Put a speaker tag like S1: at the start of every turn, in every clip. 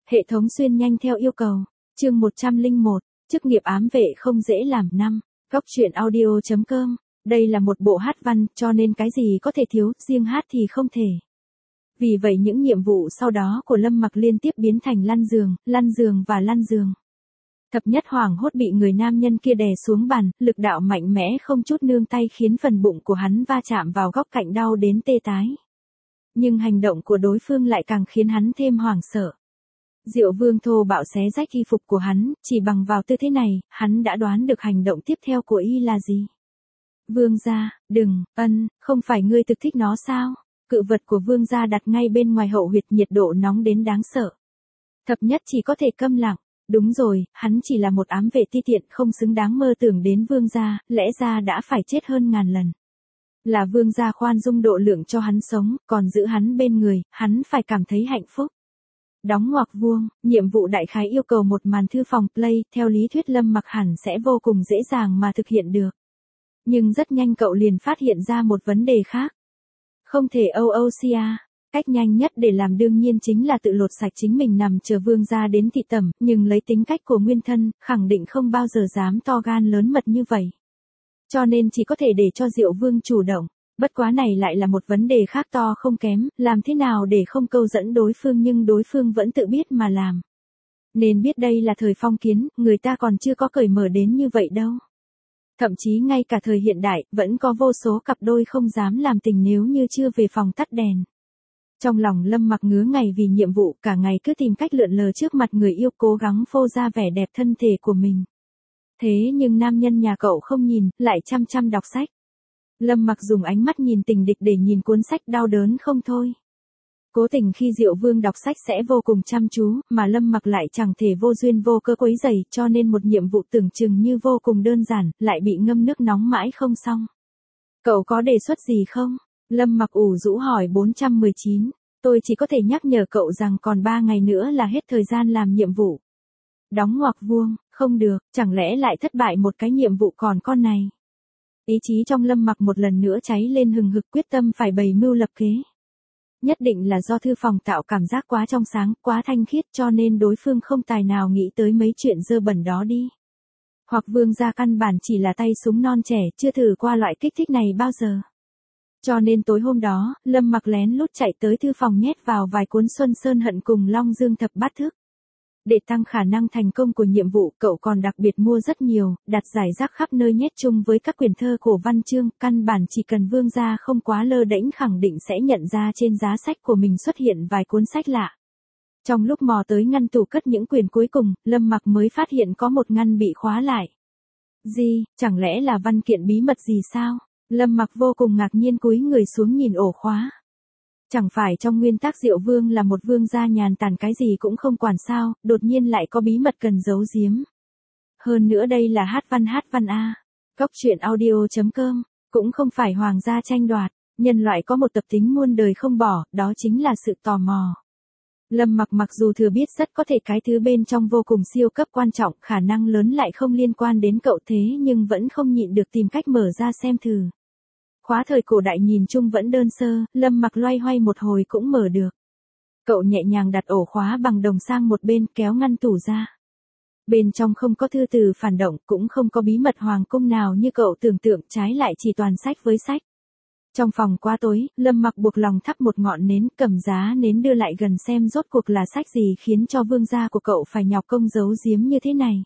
S1: Hệ thống xuyên nhanh theo yêu cầu. Chương 101, chức nghiệp ám vệ không dễ làm năm. Góc truyện audio.com. Đây là một bộ hát văn, cho nên cái gì có thể thiếu, riêng hát thì không thể. Vì vậy những nhiệm vụ sau đó của Lâm Mặc liên tiếp biến thành lăn giường và lăn giường. Thập nhất hoảng hốt bị người nam nhân kia đè xuống bàn, lực đạo mạnh mẽ không chút nương tay khiến phần bụng của hắn va chạm vào góc cạnh đau đến tê tái. Nhưng hành động của đối phương lại càng khiến hắn thêm hoảng sợ. Diệu Vương thô bạo xé rách y phục của hắn, chỉ bằng vào tư thế này, hắn đã đoán được hành động tiếp theo của y là gì. Vương gia, đừng, không phải ngươi thực thích nó sao? Cự vật của vương gia đặt ngay bên ngoài hậu huyệt, nhiệt độ nóng đến đáng sợ. Thập nhất chỉ có thể câm lặng. Đúng rồi, hắn chỉ là một ám vệ ti tiện không xứng đáng mơ tưởng đến vương gia, lẽ ra đã phải chết hơn ngàn lần. Là vương gia khoan dung độ lượng cho hắn sống, còn giữ hắn bên người, hắn phải cảm thấy hạnh phúc. Đóng ngoặc vuông, nhiệm vụ đại khái yêu cầu một màn thư phòng play, theo lý thuyết Lâm Mặc hẳn sẽ vô cùng dễ dàng mà thực hiện được. Nhưng rất nhanh cậu liền phát hiện ra một vấn đề khác. Không thể OOCA. Cách nhanh nhất để làm đương nhiên chính là tự lột sạch chính mình nằm chờ vương gia đến thị tẩm, nhưng lấy tính cách của nguyên thân, khẳng định không bao giờ dám to gan lớn mật như vậy. Cho nên chỉ có thể để cho Diệu Vương chủ động. Bất quá này lại là một vấn đề khác to không kém, làm thế nào để không câu dẫn đối phương nhưng đối phương vẫn tự biết mà làm. Nên biết đây là thời phong kiến, người ta còn chưa có cởi mở đến như vậy đâu. Thậm chí ngay cả thời hiện đại, vẫn có vô số cặp đôi không dám làm tình nếu như chưa về phòng tắt đèn. Trong lòng Lâm Mặc ngứa ngày vì nhiệm vụ, cả ngày cứ tìm cách lượn lờ trước mặt người yêu, cố gắng phô ra vẻ đẹp thân thể của mình. Thế nhưng nam nhân nhà cậu không nhìn, lại chăm chăm đọc sách. Lâm Mặc dùng ánh mắt nhìn tình địch để nhìn cuốn sách, đau đớn không thôi. Cố tình khi Diệu Vương đọc sách sẽ vô cùng chăm chú, mà Lâm Mặc lại chẳng thể vô duyên vô cớ quấy rầy, cho nên một nhiệm vụ tưởng chừng như vô cùng đơn giản, lại bị ngâm nước nóng mãi không xong. Cậu có đề xuất gì không? Lâm Mặc ủ rũ hỏi. 419. Tôi chỉ có thể nhắc nhở cậu rằng còn 3 ngày nữa là hết thời gian làm nhiệm vụ. Đóng ngoặc vuông, không được, chẳng lẽ lại thất bại một cái nhiệm vụ còn con này. Ý chí trong Lâm Mặc một lần nữa cháy lên hừng hực, quyết tâm phải bày mưu lập kế. Nhất định là do thư phòng tạo cảm giác quá trong sáng, quá thanh khiết cho nên đối phương không tài nào nghĩ tới mấy chuyện dơ bẩn đó đi. Hoặc vương gia căn bản chỉ là tay súng non trẻ, chưa thử qua loại kích thích này bao giờ. Cho nên tối hôm đó, Lâm Mặc lén lút chạy tới thư phòng nhét vào vài cuốn Xuân Sơn Hận cùng Long Dương Thập Bát Thức. Để tăng khả năng thành công của nhiệm vụ, cậu còn đặc biệt mua rất nhiều, đặt rải rác khắp nơi nhét chung với các quyển thơ cổ văn chương, căn bản chỉ cần vương gia không quá lơ đễnh khẳng định sẽ nhận ra trên giá sách của mình xuất hiện vài cuốn sách lạ. Trong lúc mò tới ngăn tủ cất những quyển cuối cùng, Lâm Mặc mới phát hiện có một ngăn bị khóa lại. Gì, chẳng lẽ là văn kiện bí mật gì sao? Lâm Mặc vô cùng ngạc nhiên cúi người xuống nhìn ổ khóa. Chẳng phải trong nguyên tắc Diệu Vương là một vương gia nhàn tản cái gì cũng không quản sao, đột nhiên lại có bí mật cần giấu giếm. Hơn nữa đây là hát văn a. Góc truyện audio.com, cũng không phải hoàng gia tranh đoạt, nhân loại có một tập tính muôn đời không bỏ, đó chính là sự tò mò. Lâm Mặc mặc dù thừa biết rất có thể cái thứ bên trong vô cùng siêu cấp quan trọng, khả năng lớn lại không liên quan đến cậu thế nhưng vẫn không nhịn được tìm cách mở ra xem thử. Khóa thời cổ đại nhìn chung vẫn đơn sơ, Lâm Mặc loay hoay một hồi cũng mở được. Cậu nhẹ nhàng đặt ổ khóa bằng đồng sang một bên, kéo ngăn tủ ra. Bên trong không có thư từ phản động, cũng không có bí mật hoàng cung nào như cậu tưởng tượng, trái lại chỉ toàn sách với sách. Trong phòng quá tối, Lâm Mặc buộc lòng thắp một ngọn nến, cầm giá nến đưa lại gần xem rốt cuộc là sách gì khiến cho vương gia của cậu phải nhọc công giấu giếm như thế này.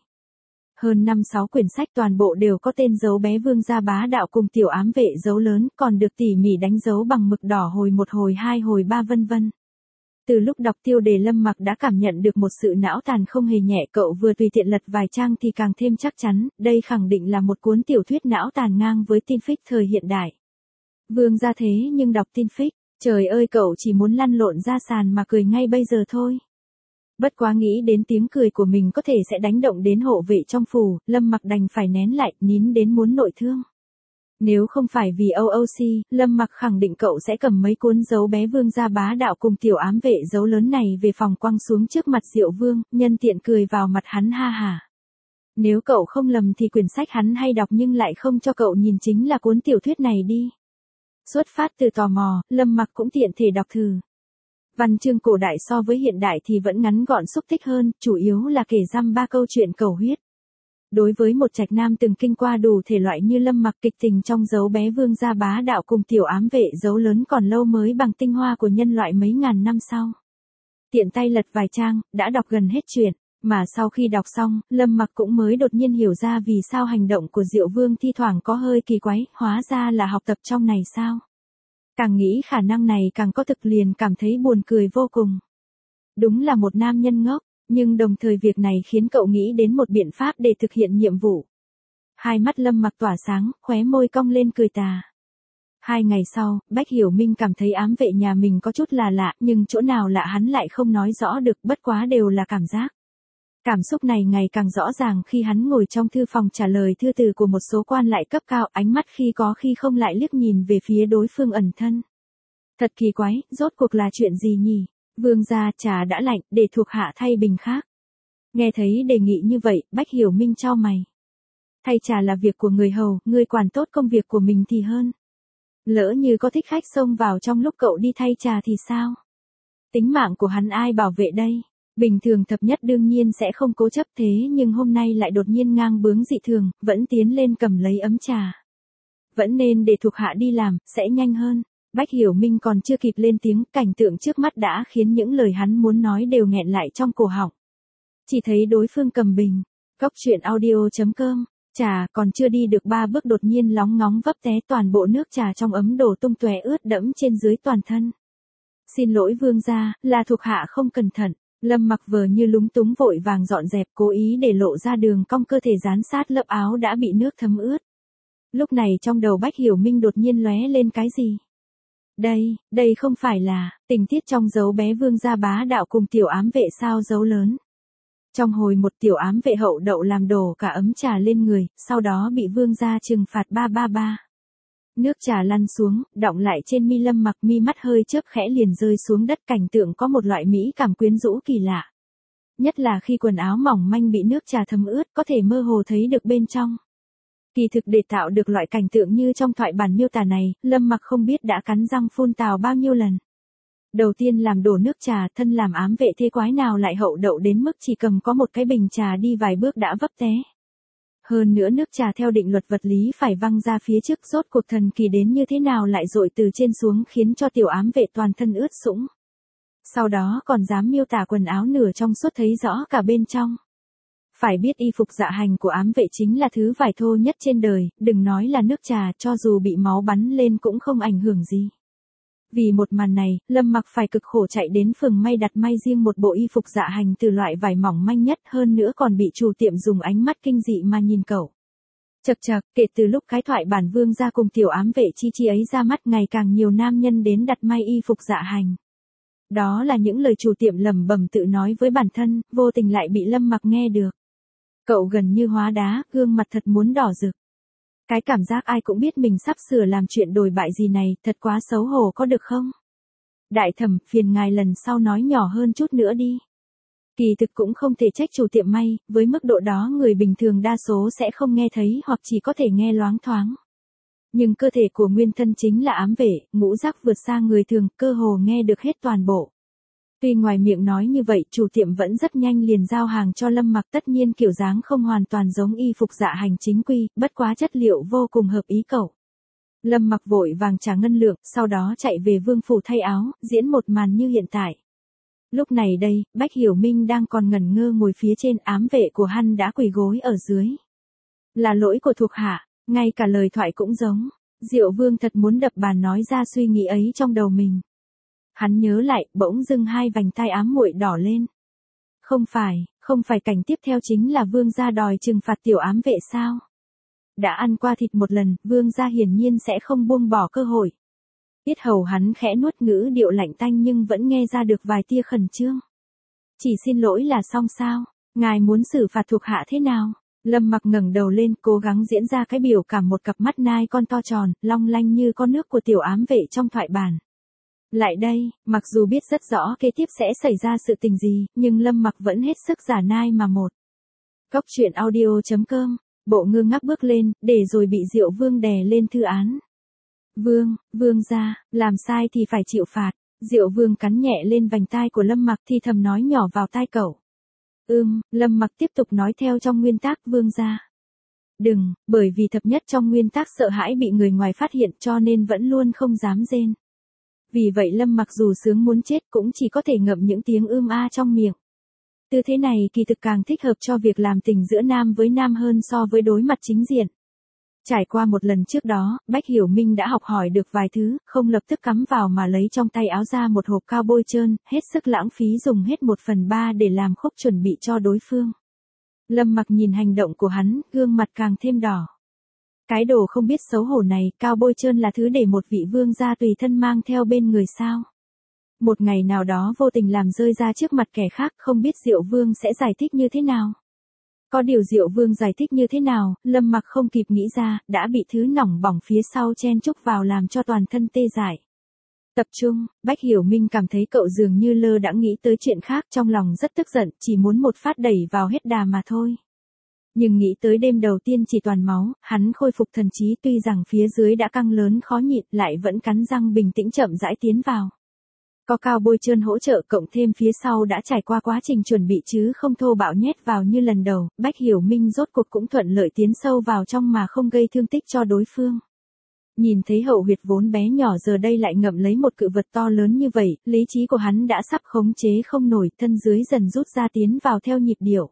S1: Hơn 5-6 quyển sách toàn bộ đều có tên dấu bé vương gia bá đạo cùng tiểu ám vệ dấu lớn, còn được tỉ mỉ đánh dấu bằng mực đỏ hồi 1 hồi 2 hồi 3 vân vân. Từ lúc đọc tiêu đề Lâm Mặc đã cảm nhận được một sự não tàn không hề nhẹ, cậu vừa tùy tiện lật vài trang thì càng thêm chắc chắn, đây khẳng định là một cuốn tiểu thuyết não tàn ngang với tin fic thời hiện đại. Vương gia thế nhưng đọc tin fic, trời ơi cậu chỉ muốn lăn lộn ra sàn mà cười ngay bây giờ thôi. Bất quá nghĩ đến tiếng cười của mình có thể sẽ đánh động đến hộ vệ trong phủ, Lâm Mặc đành phải nén lại, nín đến muốn nội thương. Nếu không phải vì OOC, Lâm Mặc khẳng định cậu sẽ cầm mấy cuốn dấu bé vương gia bá đạo cùng tiểu ám vệ dấu lớn này về phòng quăng xuống trước mặt Diệu Vương, nhân tiện cười vào mặt hắn ha hả. Nếu cậu không lầm thì quyển sách hắn hay đọc nhưng lại không cho cậu nhìn chính là cuốn tiểu thuyết này đi. Xuất phát từ tò mò, Lâm Mặc cũng tiện thể đọc thử. Văn chương cổ đại so với hiện đại thì vẫn ngắn gọn xúc tích hơn, chủ yếu là kể dăm ba câu chuyện cầu huyết. Đối với một trạch nam từng kinh qua đủ thể loại như Lâm Mặc, kịch tình trong Dấu bé vương gia bá đạo cùng tiểu ám vệ Dấu lớn còn lâu mới bằng tinh hoa của nhân loại mấy ngàn năm sau. Tiện tay lật vài trang, đã đọc gần hết chuyện, mà sau khi đọc xong, Lâm Mặc cũng mới đột nhiên hiểu ra vì sao hành động của Diệu Vương thi thoảng có hơi kỳ quái, hóa ra là học tập trong này sao. Càng nghĩ khả năng này càng có thực, liền cảm thấy buồn cười vô cùng. Đúng là một nam nhân ngốc, nhưng đồng thời việc này khiến cậu nghĩ đến một biện pháp để thực hiện nhiệm vụ. Hai mắt Lâm Mặc tỏa sáng, khóe môi cong lên cười tà. 2 ngày sau, Bách Hiểu Minh cảm thấy ám vệ nhà mình có chút là lạ, nhưng chỗ nào lạ hắn lại không nói rõ được, bất quá đều là cảm giác. Cảm xúc này ngày càng rõ ràng khi hắn ngồi trong thư phòng trả lời thư từ của một số quan lại cấp cao, ánh mắt khi có khi không lại liếc nhìn về phía đối phương ẩn thân. Thật kỳ quái, rốt cuộc là chuyện gì nhỉ? Vương gia, trà đã lạnh, để thuộc hạ thay bình khác. Nghe thấy đề nghị như vậy, Bách Hiểu Minh chau mày. Thay trà là việc của người hầu, ngươi quản tốt công việc của mình thì hơn. Lỡ như có thích khách xông vào trong lúc cậu đi thay trà thì sao? Tính mạng của hắn ai bảo vệ đây? Bình thường thập nhất đương nhiên sẽ không cố chấp thế, nhưng hôm nay lại đột nhiên ngang bướng dị thường, vẫn tiến lên cầm lấy ấm trà. Vẫn nên để thuộc hạ đi làm, sẽ nhanh hơn. Bách Hiểu Minh còn chưa kịp lên tiếng, cảnh tượng trước mắt đã khiến những lời hắn muốn nói đều nghẹn lại trong cổ họng. Chỉ thấy đối phương cầm bình. Cốc truyện audio.com. Trà còn chưa đi được 3 bước đột nhiên lóng ngóng vấp té, toàn bộ nước trà trong ấm đổ tung tóe, ướt đẫm trên dưới toàn thân. Xin lỗi vương gia, là thuộc hạ không cẩn thận. Lâm Mặc vờ như lúng túng vội vàng dọn dẹp, cố ý để lộ ra đường cong cơ thể dán sát lớp áo đã bị nước thấm ướt. Lúc này trong đầu Bách Hiểu Minh đột nhiên lóe lên cái gì? Đây không phải là tình tiết trong Dấu bé vương gia bá đạo cùng tiểu ám vệ sao Dấu lớn. Trong hồi một tiểu ám vệ hậu đậu làm đổ cả ấm trà lên người, sau đó bị vương gia trừng phạt 333. Nước trà lăn xuống, đọng lại trên mi Lâm Mặc, mi mắt hơi chớp khẽ liền rơi xuống đất, cảnh tượng có một loại mỹ cảm quyến rũ kỳ lạ. Nhất là khi quần áo mỏng manh bị nước trà thấm ướt, có thể mơ hồ thấy được bên trong. Kỳ thực để tạo được loại cảnh tượng như trong thoại bản miêu tả này, Lâm Mặc không biết đã cắn răng phun tào bao nhiêu lần. Đầu tiên làm đổ nước trà, thân làm ám vệ thế quái nào lại hậu đậu đến mức chỉ cầm có một cái bình trà đi vài bước đã vấp té. Hơn nữa nước trà theo định luật vật lý phải văng ra phía trước, rốt cuộc thần kỳ đến như thế nào lại dội từ trên xuống khiến cho tiểu ám vệ toàn thân ướt sũng. Sau đó còn dám miêu tả quần áo nửa trong suốt thấy rõ cả bên trong. Phải biết y phục dạ hành của ám vệ chính là thứ vải thô nhất trên đời, đừng nói là nước trà, cho dù bị máu bắn lên cũng không ảnh hưởng gì. Vì một màn này, Lâm Mặc phải cực khổ chạy đến phường may đặt may riêng một bộ y phục dạ hành từ loại vải mỏng manh nhất, hơn nữa còn bị chủ tiệm dùng ánh mắt kinh dị mà nhìn cậu. Chậc chậc, kể từ lúc cái thoại bản vương gia cùng tiểu ám vệ chi chi ấy ra mắt, ngày càng nhiều nam nhân đến đặt may y phục dạ hành. Đó là những lời chủ tiệm lẩm bẩm tự nói với bản thân, vô tình lại bị Lâm Mặc nghe được. Cậu gần như hóa đá, gương mặt thật muốn đỏ rực. Cái cảm giác ai cũng biết mình sắp sửa làm chuyện đồi bại gì này, thật quá xấu hổ có được không? Đại thẩm, phiền ngài lần sau nói nhỏ hơn chút nữa đi. Kỳ thực cũng không thể trách chủ tiệm may, với mức độ đó người bình thường đa số sẽ không nghe thấy hoặc chỉ có thể nghe loáng thoáng. Nhưng cơ thể của nguyên thân chính là ám vệ, ngũ giác vượt xa người thường, cơ hồ nghe được hết toàn bộ. Tuy ngoài miệng nói như vậy, chủ tiệm vẫn rất nhanh liền giao hàng cho Lâm Mặc, tất nhiên kiểu dáng không hoàn toàn giống y phục dạ hành chính quy, bất quá chất liệu vô cùng hợp ý cậu. Lâm Mặc vội vàng trả ngân lượng, sau đó chạy về vương phủ thay áo, diễn một màn như hiện tại. Lúc này đây, Bách Hiểu Minh đang còn ngẩn ngơ ngồi phía trên, ám vệ của hắn đã quỳ gối ở dưới. Là lỗi của thuộc hạ, ngay cả lời thoại cũng giống. Diệu Vương thật muốn đập bàn nói ra suy nghĩ ấy trong đầu mình. Hắn nhớ lại, bỗng dưng hai vành tai ám muội đỏ lên. Không phải cảnh tiếp theo chính là vương gia đòi trừng phạt tiểu ám vệ sao? Đã ăn qua thịt một lần, vương gia hiển nhiên sẽ không buông bỏ cơ hội. Yết hầu hắn khẽ nuốt, ngữ điệu lạnh tanh nhưng vẫn nghe ra được vài tia khẩn trương. Chỉ xin lỗi là xong sao? Ngài muốn xử phạt thuộc hạ thế nào? Lâm Mặc ngẩng đầu lên, cố gắng diễn ra cái biểu cảm một cặp mắt nai con to tròn, long lanh như con nước của tiểu ám vệ trong thoại bản. Lại đây, mặc dù biết rất rõ kế tiếp sẽ xảy ra sự tình gì, nhưng Lâm Mặc vẫn hết sức giả nai mà một. Cốc truyện audio.com, bộ ngơ ngác bước lên, để rồi bị Diệu Vương đè lên thư án. Vương gia, làm sai thì phải chịu phạt. Diệu Vương cắn nhẹ lên vành tai của Lâm Mặc thì thầm nói nhỏ vào tai cậu. Lâm Mặc tiếp tục nói theo trong nguyên tắc Vương gia. Đừng, bởi vì thập nhất trong nguyên tắc sợ hãi bị người ngoài phát hiện cho nên vẫn luôn không dám rên. Vì vậy Lâm Mặc dù sướng muốn chết cũng chỉ có thể ngậm những tiếng a trong miệng. Tư thế này kỳ thực càng thích hợp cho việc làm tình giữa nam với nam hơn so với đối mặt chính diện. Trải qua một lần trước đó, Bách Hiểu Minh đã học hỏi được vài thứ, không lập tức cắm vào mà lấy trong tay áo ra một hộp cao bôi trơn, hết sức lãng phí dùng hết 1/3 để làm khúc chuẩn bị cho đối phương. Lâm Mặc nhìn hành động của hắn, gương mặt càng thêm đỏ. Cái đồ không biết xấu hổ này, cao bôi trơn là thứ để một vị vương gia tùy thân mang theo bên người sao? Một ngày nào đó vô tình làm rơi ra trước mặt kẻ khác, không biết Diệu Vương sẽ giải thích như thế nào? Có điều Diệu Vương giải thích như thế nào, Lâm Mặc không kịp nghĩ ra, đã bị thứ nỏng bỏng phía sau chen chúc vào làm cho toàn thân tê dại. Tập trung, Bách Hiểu Minh cảm thấy cậu dường như lơ đãng nghĩ tới chuyện khác, trong lòng rất tức giận, chỉ muốn một phát đẩy vào hết đà mà thôi. Nhưng nghĩ tới đêm đầu tiên chỉ toàn máu, hắn khôi phục thần trí, tuy rằng phía dưới đã căng lớn khó nhịn, lại vẫn cắn răng bình tĩnh chậm rãi tiến vào. Có cao bôi trơn hỗ trợ cộng thêm phía sau đã trải qua quá trình chuẩn bị chứ không thô bạo nhét vào như lần đầu, Bách Hiểu Minh rốt cuộc cũng thuận lợi tiến sâu vào trong mà không gây thương tích cho đối phương. Nhìn thấy hậu huyệt vốn bé nhỏ giờ đây lại ngậm lấy một cự vật to lớn như vậy, lý trí của hắn đã sắp khống chế không nổi, thân dưới dần rút ra tiến vào theo nhịp điệu.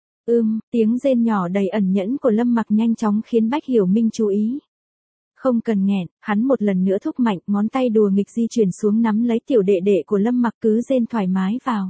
S1: Tiếng rên nhỏ đầy ẩn nhẫn của Lâm Mặc nhanh chóng khiến Bách Hiểu Minh chú ý. Không cần nghẹn, hắn một lần nữa thúc mạnh, ngón tay đùa nghịch di chuyển xuống nắm lấy tiểu đệ đệ của Lâm Mặc cứ rên thoải mái vào.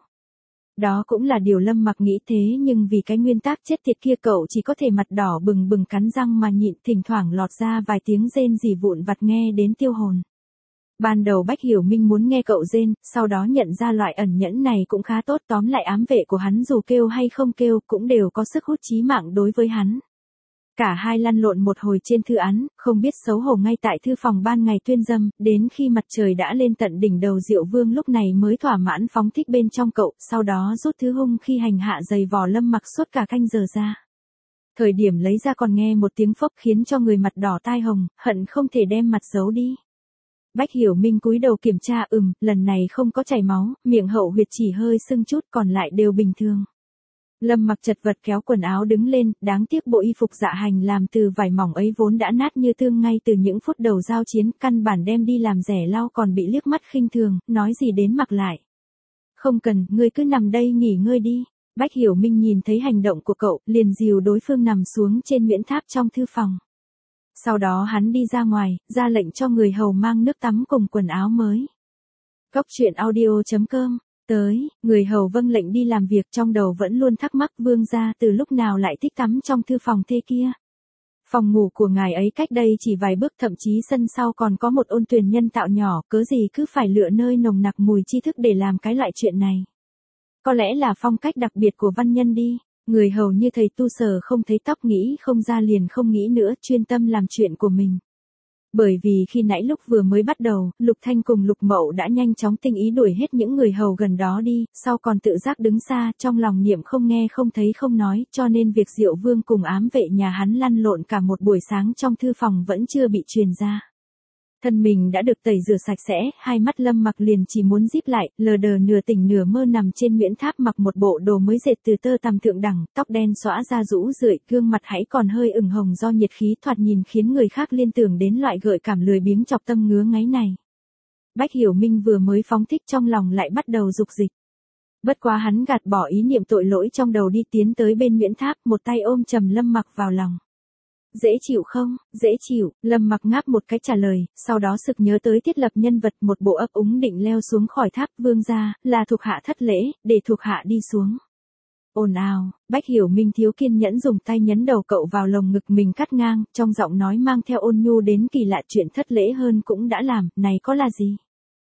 S1: Đó cũng là điều Lâm Mặc nghĩ thế nhưng vì cái nguyên tắc chết tiệt kia cậu chỉ có thể mặt đỏ bừng bừng cắn răng mà nhịn, thỉnh thoảng lọt ra vài tiếng rên rỉ vụn vặt nghe đến tiêu hồn. Ban đầu Bách Hiểu Minh muốn nghe cậu rên, sau đó nhận ra loại ẩn nhẫn này cũng khá tốt, tóm lại ám vệ của hắn dù kêu hay không kêu cũng đều có sức hút chí mạng đối với hắn. Cả hai lăn lộn một hồi trên thư án, không biết xấu hổ ngay tại thư phòng ban ngày tuyên dâm, đến khi mặt trời đã lên tận đỉnh đầu Diệu Vương lúc này mới thỏa mãn phóng thích bên trong cậu, sau đó rút thứ hung khi hành hạ giày vò Lâm Mặc suốt cả canh giờ ra. Thời điểm lấy ra còn nghe một tiếng phốc khiến cho người mặt đỏ tai hồng, hận không thể đem mặt giấu đi. Bách Hiểu Minh cúi đầu kiểm tra, lần này không có chảy máu, miệng hậu huyệt chỉ hơi sưng chút, còn lại đều bình thường. Lâm Mặc chật vật kéo quần áo đứng lên, đáng tiếc bộ y phục dạ hành làm từ vải mỏng ấy vốn đã nát như tương ngay từ những phút đầu giao chiến, căn bản đem đi làm rẻ lau còn bị liếc mắt khinh thường, nói gì đến mặc lại. Không cần, ngươi cứ nằm đây nghỉ ngơi đi. Bách Hiểu Minh nhìn thấy hành động của cậu, liền dìu đối phương nằm xuống trên Nguyễn Tháp trong thư phòng. Sau đó hắn đi ra ngoài, ra lệnh cho người hầu mang nước tắm cùng quần áo mới. Góc truyện audio.com. Người hầu vâng lệnh đi làm việc, trong đầu vẫn luôn thắc mắc Vương gia từ lúc nào lại thích tắm trong thư phòng thế kia. Phòng ngủ của ngài ấy cách đây chỉ vài bước, thậm chí sân sau còn có một ôn tuyền nhân tạo nhỏ, cớ gì cứ phải lựa nơi nồng nặc mùi tri thức để làm cái loại chuyện này. Có lẽ là phong cách đặc biệt của văn nhân đi. Người hầu như thầy tu sở không thấy tóc, nghĩ không ra liền không nghĩ nữa, chuyên tâm làm chuyện của mình. Bởi vì khi nãy lúc vừa mới bắt đầu, Lục Thanh cùng Lục Mậu đã nhanh chóng tinh ý đuổi hết những người hầu gần đó đi, sau còn tự giác đứng xa, trong lòng niệm không nghe không thấy không nói, cho nên việc Diệu Vương cùng ám vệ nhà hắn lăn lộn cả một buổi sáng trong thư phòng vẫn chưa bị truyền ra. Thân mình đã được tẩy rửa sạch sẽ, hai mắt Lâm Mặc liền chỉ muốn díp lại, lờ đờ nửa tỉnh nửa mơ nằm trên Nguyễn Tháp, mặc một bộ đồ mới dệt từ tơ tằm thượng đẳng, tóc đen xõa ra rũ rượi, gương mặt hãy còn hơi ửng hồng do nhiệt khí, thoạt nhìn khiến người khác liên tưởng đến loại gợi cảm lười biếng chọc tâm ngứa ngáy này. Bách Hiểu Minh vừa mới phóng thích trong lòng lại bắt đầu dục dịch. Bất quá hắn gạt bỏ ý niệm tội lỗi trong đầu, đi tiến tới bên Nguyễn Tháp, một tay ôm chầm Lâm Mặc vào lòng. Dễ chịu không? Dễ chịu, Lâm Mặc ngáp một cái trả lời, sau đó sực nhớ tới thiết lập nhân vật, một bộ ấp úng định leo xuống khỏi tháp. Vương gia, là thuộc hạ thất lễ, để thuộc hạ đi xuống. Ồn ào, Bách Hiểu Minh thiếu kiên nhẫn dùng tay nhấn đầu cậu vào lồng ngực mình cắt ngang, trong giọng nói mang theo ôn nhu đến kỳ lạ, chuyện thất lễ hơn cũng đã làm, này có là gì?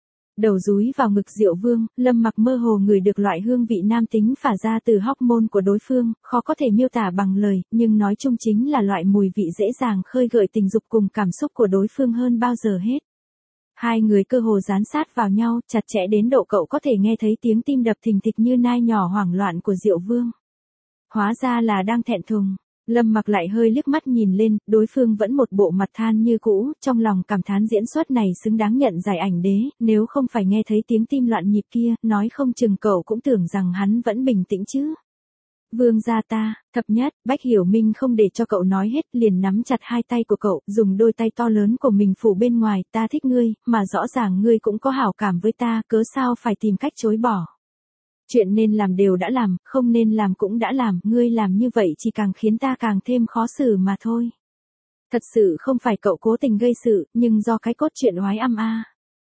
S1: Đầu dúi vào ngực Diệu Vương, Lâm Mặc mơ hồ ngửi được loại hương vị nam tính phả ra từ hormone của đối phương, khó có thể miêu tả bằng lời, nhưng nói chung chính là loại mùi vị dễ dàng khơi gợi tình dục cùng cảm xúc của đối phương hơn bao giờ hết. Hai người cơ hồ dán sát vào nhau, chặt chẽ đến độ cậu có thể nghe thấy tiếng tim đập thình thịch như nai nhỏ hoảng loạn của Diệu Vương. Hóa ra là đang thẹn thùng. Lâm Mặc lại hơi liếc mắt nhìn lên, đối phương vẫn một bộ mặt than như cũ, trong lòng cảm thán diễn xuất này xứng đáng nhận giải ảnh đế, nếu không phải nghe thấy tiếng tim loạn nhịp kia, nói không chừng cậu cũng tưởng rằng hắn vẫn bình tĩnh chứ. Vương gia ta, thập nhất, Bách Hiểu Minh không để cho cậu nói hết, liền nắm chặt hai tay của cậu, dùng đôi tay to lớn của mình phủ bên ngoài, ta thích ngươi, mà rõ ràng ngươi cũng có hảo cảm với ta, cớ sao phải tìm cách chối bỏ. Chuyện nên làm đều đã làm, không nên làm cũng đã làm, ngươi làm như vậy chỉ càng khiến ta càng thêm khó xử mà thôi. Thật sự không phải cậu cố tình gây sự, nhưng do cái cốt truyện oái âm a.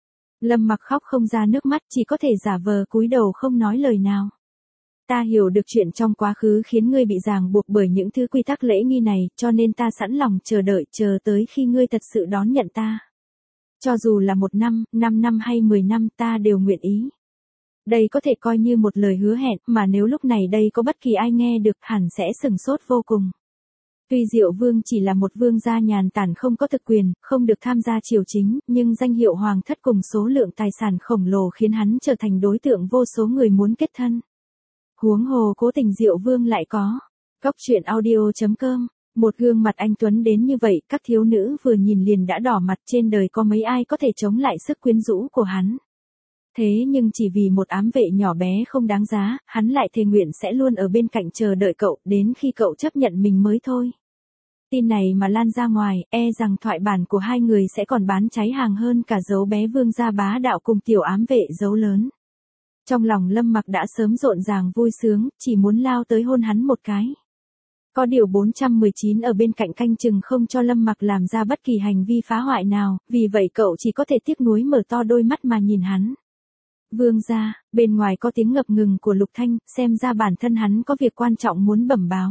S1: Lâm Mặc khóc không ra nước mắt, chỉ có thể giả vờ cúi đầu không nói lời nào. Ta hiểu được chuyện trong quá khứ khiến ngươi bị ràng buộc bởi những thứ quy tắc lễ nghi này, cho nên ta sẵn lòng chờ đợi, chờ tới khi ngươi thật sự đón nhận ta. Cho dù là 1 năm, 5 năm hay 10 năm ta đều nguyện ý. Đây có thể coi như một lời hứa hẹn, mà nếu lúc này đây có bất kỳ ai nghe được hẳn sẽ sửng sốt vô cùng. Tuy Diệu Vương chỉ là một vương gia nhàn tản không có thực quyền, không được tham gia triều chính, nhưng danh hiệu hoàng thất cùng số lượng tài sản khổng lồ khiến hắn trở thành đối tượng vô số người muốn kết thân. Huống hồ cố tình Diệu Vương lại có. Góc truyện audio.com. Một gương mặt anh tuấn đến như vậy, các thiếu nữ vừa nhìn liền đã đỏ mặt, trên đời có mấy ai có thể chống lại sức quyến rũ của hắn. Thế nhưng chỉ vì một ám vệ nhỏ bé không đáng giá, hắn lại thề nguyện sẽ luôn ở bên cạnh chờ đợi cậu, đến khi cậu chấp nhận mình mới thôi. Tin này mà lan ra ngoài, e rằng thoại bản của hai người sẽ còn bán cháy hàng hơn cả dấu bé vương gia bá đạo cùng tiểu ám vệ dấu lớn. Trong lòng Lâm Mặc đã sớm rộn ràng vui sướng, chỉ muốn lao tới hôn hắn một cái. Có điều 419 ở bên cạnh canh chừng không cho Lâm Mặc làm ra bất kỳ hành vi phá hoại nào, vì vậy cậu chỉ có thể tiếc nuối mở to đôi mắt mà nhìn hắn. Vương gia, bên ngoài có tiếng ngập ngừng của Lục Thanh, xem ra bản thân hắn có việc quan trọng muốn bẩm báo.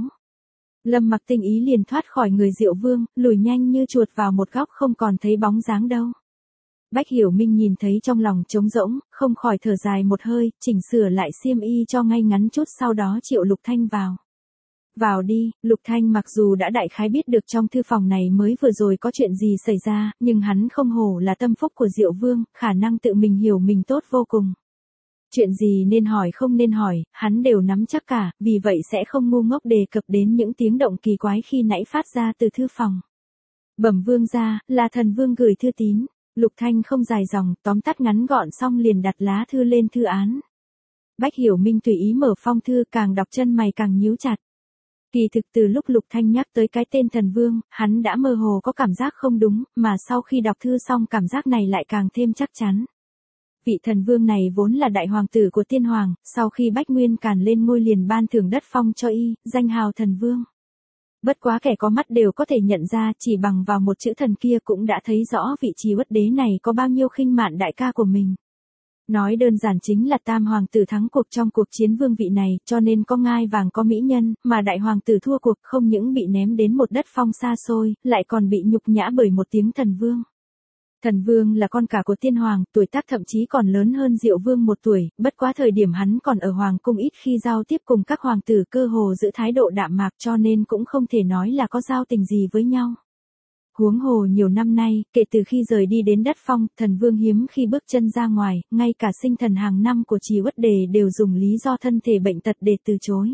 S1: Lâm Mặc tinh ý liền thoát khỏi người Diệu Vương, lùi nhanh như chuột vào một góc không còn thấy bóng dáng đâu. Bách Hiểu Minh nhìn thấy trong lòng trống rỗng, không khỏi thở dài một hơi, chỉnh sửa lại xiêm y cho ngay ngắn chút, sau đó triệu Lục Thanh vào. Vào đi, Lục Thanh mặc dù đã đại khái biết được trong thư phòng này mới vừa rồi có chuyện gì xảy ra, nhưng hắn không hổ là tâm phúc của Diệu Vương, khả năng tự mình hiểu mình tốt vô cùng. Chuyện gì nên hỏi không nên hỏi, hắn đều nắm chắc cả, vì vậy sẽ không ngu ngốc đề cập đến những tiếng động kỳ quái khi nãy phát ra từ thư phòng. Bẩm vương gia, là thần vương gửi thư tín. Lục Thanh không dài dòng, tóm tắt ngắn gọn xong liền đặt lá thư lên thư án. Bách Hiểu Minh tùy ý mở phong thư, càng đọc chân mày càng nhíu chặt. Kỳ thực từ lúc Lục Thanh nhắc tới cái tên thần vương, hắn đã mơ hồ có cảm giác không đúng, mà sau khi đọc thư xong cảm giác này lại càng thêm chắc chắn. Vị thần vương này vốn là đại hoàng tử của tiên hoàng, sau khi Bách Nguyên Càn lên ngôi liền ban thưởng đất phong cho y, danh hào thần vương. Bất quá kẻ có mắt đều có thể nhận ra, chỉ bằng vào một chữ thần kia cũng đã thấy rõ vị trí Uất đế này có bao nhiêu khinh mạn đại ca của mình. Nói đơn giản chính là tam hoàng tử thắng cuộc trong cuộc chiến vương vị này, cho nên có ngai vàng có mỹ nhân, mà đại hoàng tử thua cuộc không những bị ném đến một đất phong xa xôi, lại còn bị nhục nhã bởi một tiếng thần vương. Thần vương là con cả của tiên hoàng, tuổi tác thậm chí còn lớn hơn Diệu Vương 1 tuổi, bất quá thời điểm hắn còn ở hoàng cung ít khi giao tiếp cùng các hoàng tử, cơ hồ giữ thái độ đạm mạc, cho nên cũng không thể nói là có giao tình gì với nhau. Huống hồ nhiều năm nay, kể từ khi rời đi đến đất phong, thần vương hiếm khi bước chân ra ngoài, ngay cả sinh thần hàng năm của Trì Uất Đề đều dùng lý do thân thể bệnh tật để từ chối.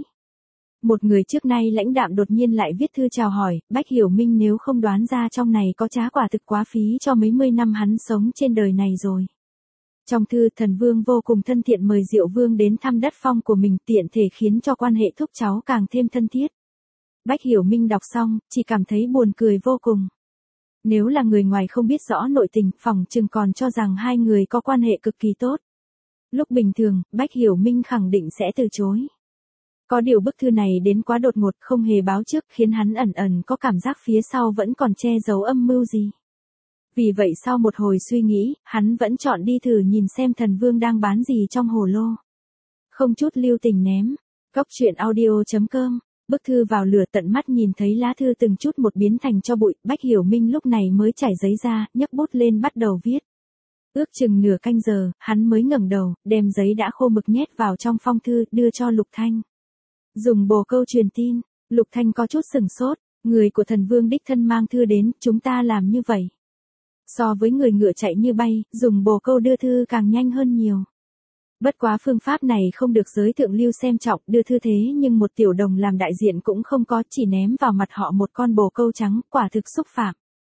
S1: Một người trước nay lãnh đạm đột nhiên lại viết thư chào hỏi, Bách Hiểu Minh nếu không đoán ra trong này có trá, quả thực quá phí cho mấy mươi năm hắn sống trên đời này rồi. Trong thư, thần vương vô cùng thân thiện mời Diệu Vương đến thăm đất phong của mình, tiện thể khiến cho quan hệ thúc cháu càng thêm thân thiết. Bách Hiểu Minh đọc xong, chỉ cảm thấy buồn cười vô cùng. Nếu là người ngoài không biết rõ nội tình, phỏng chừng còn cho rằng hai người có quan hệ cực kỳ tốt. Lúc bình thường, Bách Hiểu Minh khẳng định sẽ từ chối. Có điều bức thư này đến quá đột ngột, không hề báo trước, khiến hắn ẩn ẩn có cảm giác phía sau vẫn còn che giấu âm mưu gì. Vì vậy sau một hồi suy nghĩ, hắn vẫn chọn đi thử nhìn xem thần vương đang bán gì trong hồ lô. Không chút lưu tình ném. Góc truyện audio.com. Bức thư vào lửa, tận mắt nhìn thấy lá thư từng chút một biến thành tro bụi, Bách Hiểu Minh lúc này mới trải giấy ra, nhấc bút lên bắt đầu viết. Ước chừng nửa canh giờ, hắn mới ngẩng đầu, đem giấy đã khô mực nhét vào trong phong thư, đưa cho Lục Thanh. Dùng bồ câu truyền tin, Lục Thanh có chút sửng sốt, người của thần vương đích thân mang thư đến, chúng ta làm như vậy. So với người ngựa chạy như bay, dùng bồ câu đưa thư càng nhanh hơn nhiều. Bất quá phương pháp này không được giới thượng lưu xem trọng, đưa thư thế nhưng một tiểu đồng làm đại diện cũng không có, chỉ ném vào mặt họ một con bồ câu trắng, quả thực xúc phạm.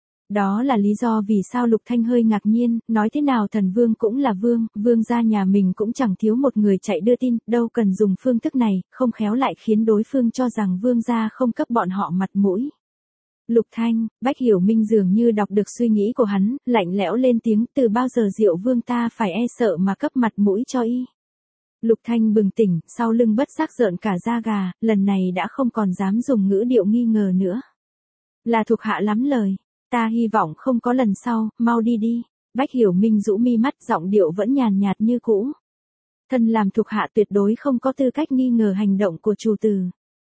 S1: Đó là lý do vì sao Lục Thanh hơi ngạc nhiên, nói thế nào thần vương cũng là vương, vương gia nhà mình cũng chẳng thiếu một người chạy đưa tin, đâu cần dùng phương thức này, không khéo lại khiến đối phương cho rằng vương gia không cấp bọn họ mặt mũi. Lục Thanh, Bách Hiểu Minh dường như đọc được suy nghĩ của hắn, lạnh lẽo lên tiếng, từ bao giờ Diệu vương ta phải e sợ mà cấp mặt mũi cho y. Lục Thanh bừng tỉnh, sau lưng bất giác rợn cả da gà, lần này đã không còn dám dùng ngữ điệu nghi ngờ nữa. Là thuộc hạ lắm lời, ta hy vọng không có lần sau, mau đi đi. Bách Hiểu Minh rũ mi mắt, giọng điệu vẫn nhàn nhạt như cũ. Thân làm thuộc hạ tuyệt đối không có tư cách nghi ngờ hành động của chủ tử.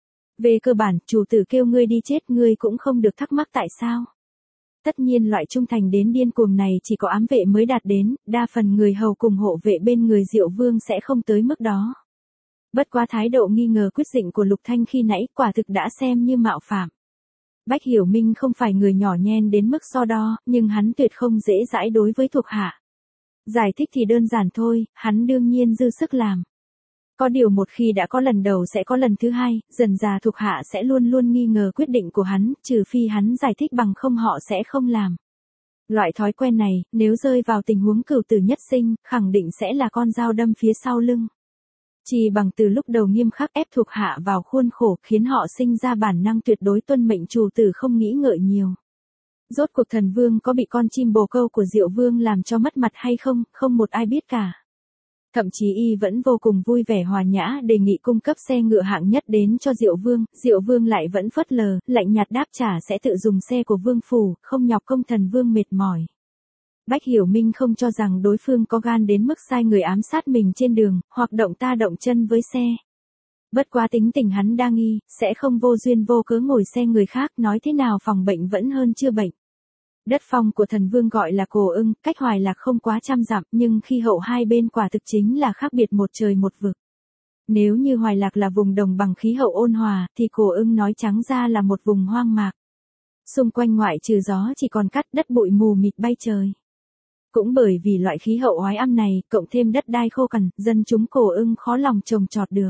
S1: Về cơ bản, chủ tử kêu ngươi đi chết, ngươi cũng không được thắc mắc tại sao. Tất nhiên loại trung thành đến điên cuồng này chỉ có ám vệ mới đạt đến, đa phần người hầu cùng hộ vệ bên người Diệu vương sẽ không tới mức đó. Bất quá thái độ nghi ngờ quyết định của Lục Thanh khi nãy quả thực đã xem như mạo phạm. Bách Hiểu Minh không phải người nhỏ nhen đến mức so đo, nhưng hắn tuyệt không dễ dãi đối với thuộc hạ. Giải thích thì đơn giản thôi, hắn đương nhiên dư sức làm. Có điều một khi đã có lần đầu sẽ có lần thứ hai, dần dà thuộc hạ sẽ luôn luôn nghi ngờ quyết định của hắn, trừ phi hắn giải thích bằng không họ sẽ không làm. Loại thói quen này, nếu rơi vào tình huống cửu tử nhất sinh, khẳng định sẽ là con dao đâm phía sau lưng. Chỉ bằng từ lúc đầu nghiêm khắc ép thuộc hạ vào khuôn khổ khiến họ sinh ra bản năng tuyệt đối tuân mệnh chủ tử không nghĩ ngợi nhiều. Rốt cuộc thần vương có bị con chim bồ câu của Diệu vương làm cho mất mặt hay không, không một ai biết cả. Thậm chí y vẫn vô cùng vui vẻ hòa nhã đề nghị cung cấp xe ngựa hạng nhất đến cho Diệu vương lại vẫn phớt lờ, lạnh nhạt đáp trả sẽ tự dùng xe của vương phủ, không nhọc công thần vương mệt mỏi. Bách Hiểu Minh không cho rằng đối phương có gan đến mức sai người ám sát mình trên đường, hoặc động ta động chân với xe. Bất quá tính tình hắn đa nghi, sẽ không vô duyên vô cớ ngồi xe người khác, nói thế nào phòng bệnh vẫn hơn chưa bệnh. Đất phong của thần vương gọi là Cổ Ưng, cách Hoài Lạc không quá trăm dặm, nhưng khi hậu hai bên quả thực chính là khác biệt một trời một vực. Nếu như Hoài Lạc là vùng đồng bằng khí hậu ôn hòa, thì Cổ Ưng nói trắng ra là một vùng hoang mạc. Xung quanh ngoại trừ gió chỉ còn cát, đất bụi mù mịt bay trời. Cũng bởi vì loại khí hậu oái âm này, cộng thêm đất đai khô cằn, dân chúng Cổ Ưng khó lòng trồng trọt được.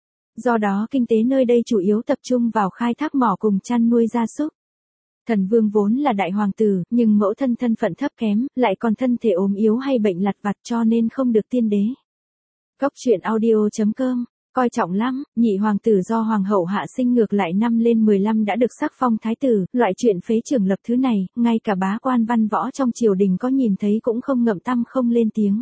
S1: Do đó kinh tế nơi đây chủ yếu tập trung vào khai thác mỏ cùng chăn nuôi gia súc. Thần vương vốn là đại hoàng tử, nhưng mẫu thân thân phận thấp kém, lại còn thân thể ốm yếu hay bệnh lặt vặt cho nên không được tiên đế. Góc truyện audio.com, coi trọng lắm, nhị hoàng tử do hoàng hậu hạ sinh ngược lại năm lên 15 đã được sắc phong thái tử, loại chuyện phế trưởng lập thứ này, ngay cả bá quan văn võ trong triều đình có nhìn thấy cũng không ngậm tăm không lên tiếng.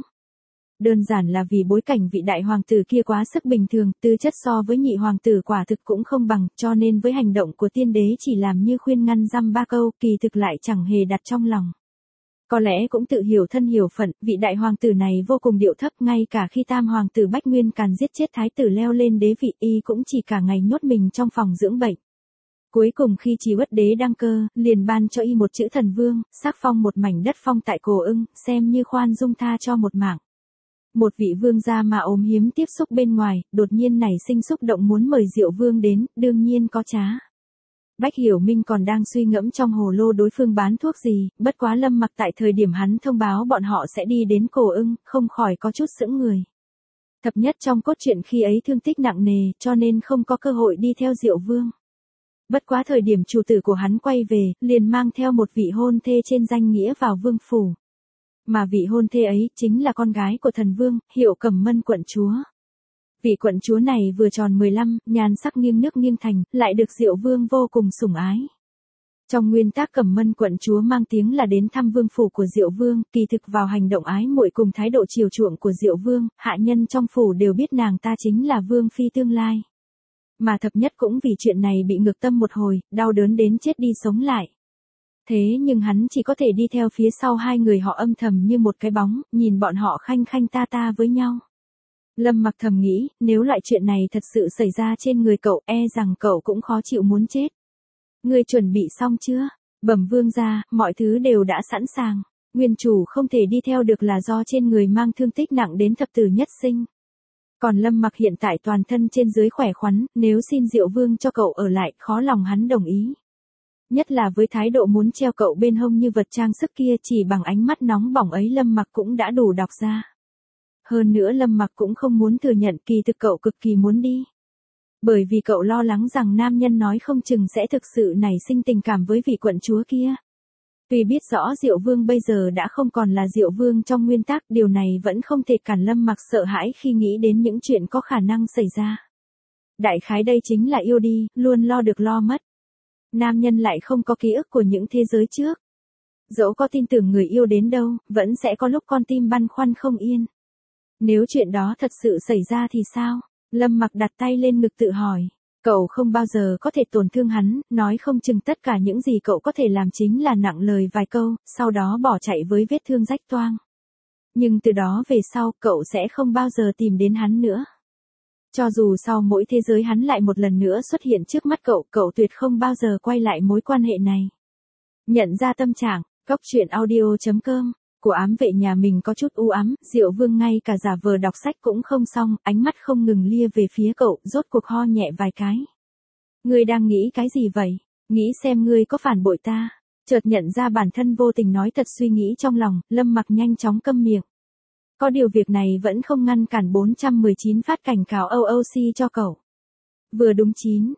S1: Đơn giản là vì bối cảnh vị đại hoàng tử kia quá sức bình thường, tư chất so với nhị hoàng tử quả thực cũng không bằng, cho nên với hành động của tiên đế chỉ làm như khuyên ngăn dăm ba câu, kỳ thực lại chẳng hề đặt trong lòng. Có lẽ cũng tự hiểu thân hiểu phận, vị đại hoàng tử này vô cùng điệu thấp, ngay cả khi tam hoàng tử Bách Nguyên Càn giết chết thái tử leo lên đế vị, y cũng chỉ cả ngày nhốt mình trong phòng dưỡng bệnh. Cuối cùng khi Trí Uất đế đăng cơ, liền ban cho y một chữ thần vương, sắc phong một mảnh đất phong tại Cổ Ưng, xem như khoan dung tha cho một mạng. Một vị vương gia mà ốm hiếm tiếp xúc bên ngoài, đột nhiên nảy sinh xúc động muốn mời Diệu vương đến, đương nhiên có trá. Bách Hiểu Minh còn đang suy ngẫm trong hồ lô đối phương bán thuốc gì, bất quá Lâm Mặc tại thời điểm hắn thông báo bọn họ sẽ đi đến Cổ Ưng, không khỏi có chút sững người. Thập nhất trong cốt truyện khi ấy thương tích nặng nề, cho nên không có cơ hội đi theo Diệu vương. Bất quá thời điểm chủ tử của hắn quay về, liền mang theo một vị hôn thê trên danh nghĩa vào vương phủ. Mà vị hôn thê ấy chính là con gái của thần vương, hiệu Cẩm Mân quận chúa. Vị quận chúa này vừa tròn 15, nhan sắc nghiêng nước nghiêng thành, lại được Diệu vương vô cùng sủng ái. Trong nguyên tắc Cẩm Mân quận chúa mang tiếng là đến thăm vương phủ của Diệu vương, kỳ thực vào hành động ái muội cùng thái độ chiều chuộng của Diệu vương, hạ nhân trong phủ đều biết nàng ta chính là vương phi tương lai. Mà thập nhất cũng vì chuyện này bị ngược tâm một hồi, đau đớn đến chết đi sống lại. Thế nhưng hắn chỉ có thể đi theo phía sau hai người họ âm thầm như một cái bóng, nhìn bọn họ khanh khanh ta ta với nhau. Lâm Mặc thầm nghĩ, nếu loại chuyện này thật sự xảy ra trên người cậu, e rằng cậu cũng khó chịu muốn chết. Ngươi chuẩn bị xong chưa? Bẩm vương gia, mọi thứ đều đã sẵn sàng. Nguyên chủ không thể đi theo được là do trên người mang thương tích nặng đến thập tử nhất sinh. Còn Lâm Mặc hiện tại toàn thân trên dưới khỏe khoắn, nếu xin Diệu vương cho cậu ở lại, khó lòng hắn đồng ý. Nhất là với thái độ muốn treo cậu bên hông như vật trang sức kia, chỉ bằng ánh mắt nóng bỏng ấy Lâm Mặc cũng đã đủ đọc ra. Hơn nữa Lâm Mặc cũng không muốn thừa nhận kỳ thực cậu cực kỳ muốn đi. Bởi vì cậu lo lắng rằng nam nhân nói không chừng sẽ thực sự nảy sinh tình cảm với vị quận chúa kia. Tuy biết rõ Diệu Vương bây giờ đã không còn là Diệu Vương trong nguyên tắc, điều này vẫn không thể cản Lâm Mặc sợ hãi khi nghĩ đến những chuyện có khả năng xảy ra. Đại khái đây chính là yêu đi, luôn lo được lo mất. Nam nhân lại không có ký ức của những thế giới trước. Dẫu có tin tưởng người yêu đến đâu, vẫn sẽ có lúc con tim băn khoăn không yên. Nếu chuyện đó thật sự xảy ra thì sao? Lâm Mặc đặt tay lên ngực tự hỏi. Cậu không bao giờ có thể tổn thương hắn, nói không chừng tất cả những gì cậu có thể làm chính là nặng lời vài câu, sau đó bỏ chạy với vết thương rách toang. Nhưng từ đó về sau, cậu sẽ không bao giờ tìm đến hắn nữa. Cho dù sau mỗi thế giới hắn lại một lần nữa xuất hiện trước mắt cậu, cậu tuyệt không bao giờ quay lại mối quan hệ này. Nhận ra tâm trạng, Góc Truyện Audio.com, của ám vệ nhà mình có chút u ám, Diệu Vương ngay cả giả vờ đọc sách cũng không xong, ánh mắt không ngừng lia về phía cậu, rốt cuộc ho nhẹ vài cái. Ngươi đang nghĩ cái gì vậy? Nghĩ xem ngươi có phản bội ta. Chợt nhận ra bản thân vô tình nói thật suy nghĩ trong lòng, Lâm Mặc nhanh chóng câm miệng. Có điều việc này vẫn không ngăn cản 419 phát cảnh cáo OOC cho cậu. Vừa đúng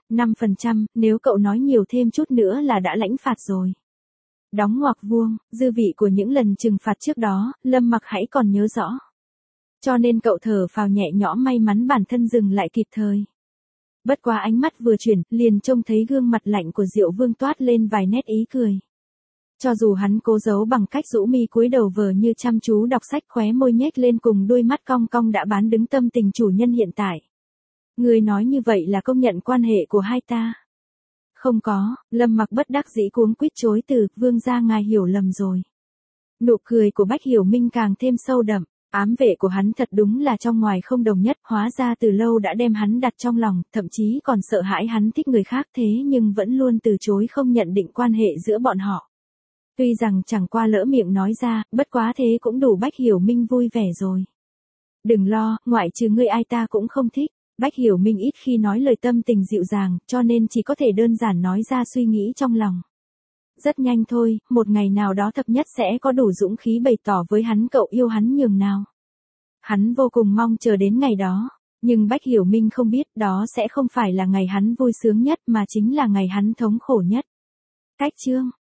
S1: 9,5%, nếu cậu nói nhiều thêm chút nữa là đã lãnh phạt rồi. Đóng ngoặc vuông, dư vị của những lần trừng phạt trước đó, Lâm Mặc hãy còn nhớ rõ. Cho nên cậu thở phào nhẹ nhõm, may mắn bản thân dừng lại kịp thời. Bất quá ánh mắt vừa chuyển, liền trông thấy gương mặt lạnh của Diệu Vương toát lên vài nét ý cười. Cho dù hắn cố giấu bằng cách rũ mi cúi đầu vờ như chăm chú đọc sách, khóe môi nhếch lên cùng đôi mắt cong cong đã bán đứng tâm tình chủ nhân hiện tại. Người nói như vậy là công nhận quan hệ của hai ta. Không có, Lâm Mặc bất đắc dĩ cuống quýt chối từ, vương gia ngài hiểu lầm rồi. Nụ cười của Bách Hiểu Minh càng thêm sâu đậm, ám vệ của hắn thật đúng là trong ngoài không đồng nhất, hóa ra từ lâu đã đem hắn đặt trong lòng, thậm chí còn sợ hãi hắn thích người khác thế nhưng vẫn luôn từ chối không nhận định quan hệ giữa bọn họ. Tuy rằng chẳng qua lỡ miệng nói ra, bất quá thế cũng đủ Bách Hiểu Minh vui vẻ rồi. Đừng lo, ngoại trừ ngươi ai ta cũng không thích. Bách Hiểu Minh ít khi nói lời tâm tình dịu dàng, cho nên chỉ có thể đơn giản nói ra suy nghĩ trong lòng. Rất nhanh thôi, một ngày nào đó thập nhất sẽ có đủ dũng khí bày tỏ với hắn cậu yêu hắn nhường nào. Hắn vô cùng mong chờ đến ngày đó, nhưng Bách Hiểu Minh không biết đó sẽ không phải là ngày hắn vui sướng nhất mà chính là ngày hắn thống khổ nhất. Cách chương